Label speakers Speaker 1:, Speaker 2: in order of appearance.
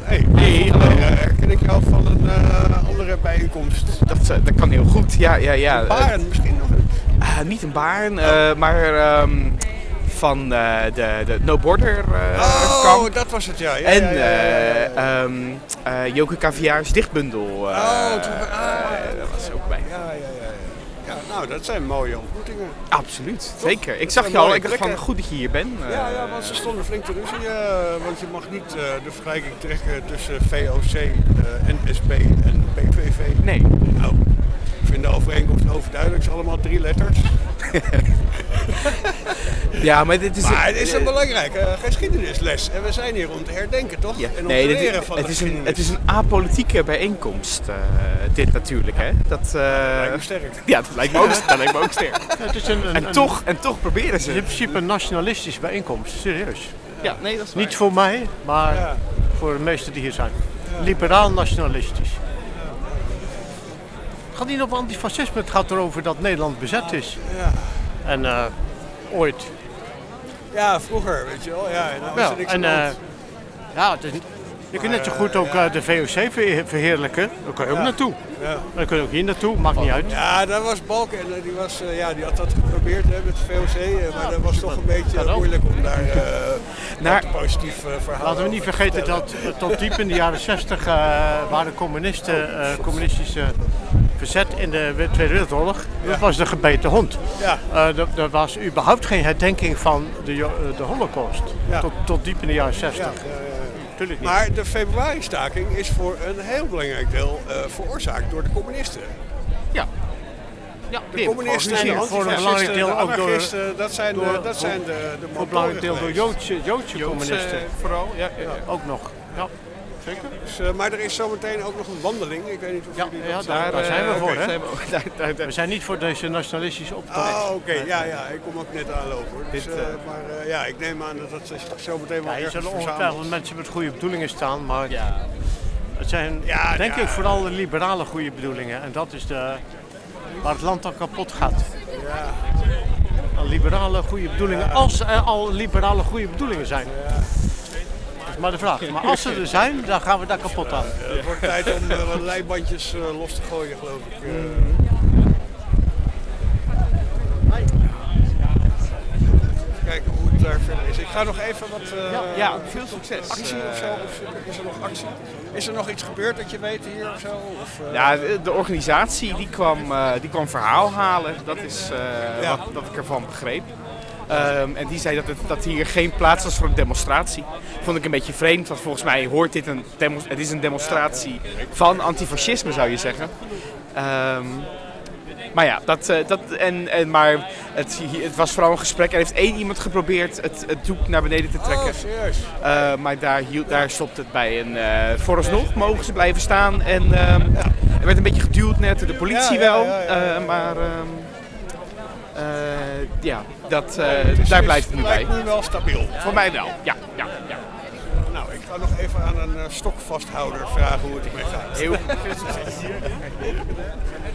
Speaker 1: Hey, hallo. Herken ik jou van een andere bijeenkomst?
Speaker 2: Dat kan heel goed, ja.
Speaker 1: Baren misschien nog?
Speaker 2: Niet een Baren, maar van de No Border kamp.
Speaker 1: Dat was het, ja.
Speaker 2: Joke Caviaar's dichtbundel.
Speaker 1: Dat
Speaker 2: was ook bij.
Speaker 1: Ja, nou, dat zijn mooie ontmoetingen.
Speaker 2: Absoluut,
Speaker 1: Toch?
Speaker 2: zeker. Ik
Speaker 1: Dat
Speaker 2: zag
Speaker 1: zijn
Speaker 2: je al,
Speaker 1: mooie
Speaker 2: ik dacht van
Speaker 1: plekken.
Speaker 2: goed dat je hier bent.
Speaker 1: Ja, want ze stonden flink te ruzie, want je mag niet de vergelijking trekken tussen VOC, NSB en PVV.
Speaker 2: Nee.
Speaker 1: Nou, ik vind de overeenkomst overduidelijk, het zijn allemaal 3 letters.
Speaker 2: Ja, maar dit is...
Speaker 1: Maar het is een belangrijke geschiedenisles en we zijn hier om te herdenken, toch?
Speaker 2: Ja.
Speaker 1: En om
Speaker 2: Nee,
Speaker 1: te leren van de geschiedenis.
Speaker 2: het is een apolitieke bijeenkomst, dit natuurlijk, hè. Dat
Speaker 1: lijkt me sterk.
Speaker 2: Ja, dat lijkt me ook sterk.
Speaker 3: Het is
Speaker 2: En toch proberen
Speaker 3: het
Speaker 2: ze.
Speaker 3: is in principe een nationalistische bijeenkomst, serieus.
Speaker 2: Ja, nee, dat is
Speaker 3: Niet voor mij, maar voor de meesten die hier zijn. Liberaal nationalistisch. Het gaat niet over antifascisme, het gaat erover dat Nederland bezet is.
Speaker 1: Ja.
Speaker 3: En ooit.
Speaker 1: Ja, vroeger, weet je wel. Ja, en dan was er niks aan de hand.
Speaker 3: Het is, je kunt net zo goed ook de VOC verheerlijken. Daar kun je ook naartoe.
Speaker 1: Ja.
Speaker 3: Dan kun je ook hier naartoe, maakt niet uit.
Speaker 1: Ja, dat was Balken en die had dat geprobeerd met de VOC, maar dat was toch een beetje moeilijk om daar een positief verhaal
Speaker 3: Laten we niet
Speaker 1: over te
Speaker 3: vergeten
Speaker 1: vertellen.
Speaker 3: dat tot diep in de jaren 60 waren communisten, communistische verzet in de Tweede Wereldoorlog. Dat was de gebeten hond.
Speaker 1: Ja.
Speaker 3: Er was überhaupt geen herdenking van de Holocaust.
Speaker 1: Ja.
Speaker 3: Tot diep in de jaren 60.
Speaker 1: Ja.
Speaker 3: Tuurlijk niet.
Speaker 1: Maar de februari-staking is voor een heel belangrijk deel veroorzaakt door de communisten.
Speaker 2: Ja,
Speaker 1: De communisten en de
Speaker 3: voor een belangrijk deel ook door
Speaker 1: anarchisten, dat zijn de
Speaker 3: voor een belangrijk deel door Joodse communisten.
Speaker 2: vooral. Ja.
Speaker 3: Ook nog. Ja, zeker.
Speaker 1: Dus, maar er is zometeen ook nog een wandeling. Ik weet niet of jullie dat
Speaker 3: daar zijn we voor. Hè?
Speaker 2: Hè?
Speaker 3: We zijn niet voor deze nationalistische optocht.
Speaker 1: Oké. Ja, ik kom ook net aanlopen. Hoor. Dus, maar ik neem aan dat zo meteen wel
Speaker 3: Ja, er
Speaker 1: ergens
Speaker 3: zullen
Speaker 1: verzameld.
Speaker 3: ongetwijfeld mensen met goede bedoelingen staan, maar
Speaker 2: Ja.
Speaker 3: het zijn denk ik vooral de liberale goede bedoelingen. En dat is waar het land dan kapot gaat.
Speaker 1: Ja.
Speaker 3: Aan liberale goede bedoelingen, als er al liberale goede bedoelingen zijn. Dat is maar de vraag. Maar als ze er zijn, dan gaan we daar kapot aan.
Speaker 1: Het wordt tijd om wat leibandjes los te gooien, geloof ik. Even kijken hoe het daar verder is. Ik ga nog even wat
Speaker 2: veel succes.
Speaker 1: actie of zo. Of is er nog actie? Is er nog iets gebeurd dat je weet hier of zo? Of,
Speaker 2: Ja, de organisatie die kwam verhaal halen. Dat is wat ik ervan begreep. En die zei dat hier geen plaats was voor een demonstratie. Vond ik een beetje vreemd, want volgens mij hoort dit het is een demonstratie van antifascisme, zou je zeggen. Maar ja, maar het was vooral een gesprek. Er heeft één iemand geprobeerd het doek naar beneden te trekken.
Speaker 1: Oh, serieus?
Speaker 2: Maar daar stopt het bij. En vooralsnog mogen ze blijven staan. En er werd een beetje geduwd net door de politie wel. Maar daar blijft het nu bij.
Speaker 1: Lijkt nu wel stabiel.
Speaker 2: Voor mij wel, ja.
Speaker 1: Nou, ik ga nog even aan een stokvasthouder vragen hoe het ermee gaat.
Speaker 2: Heel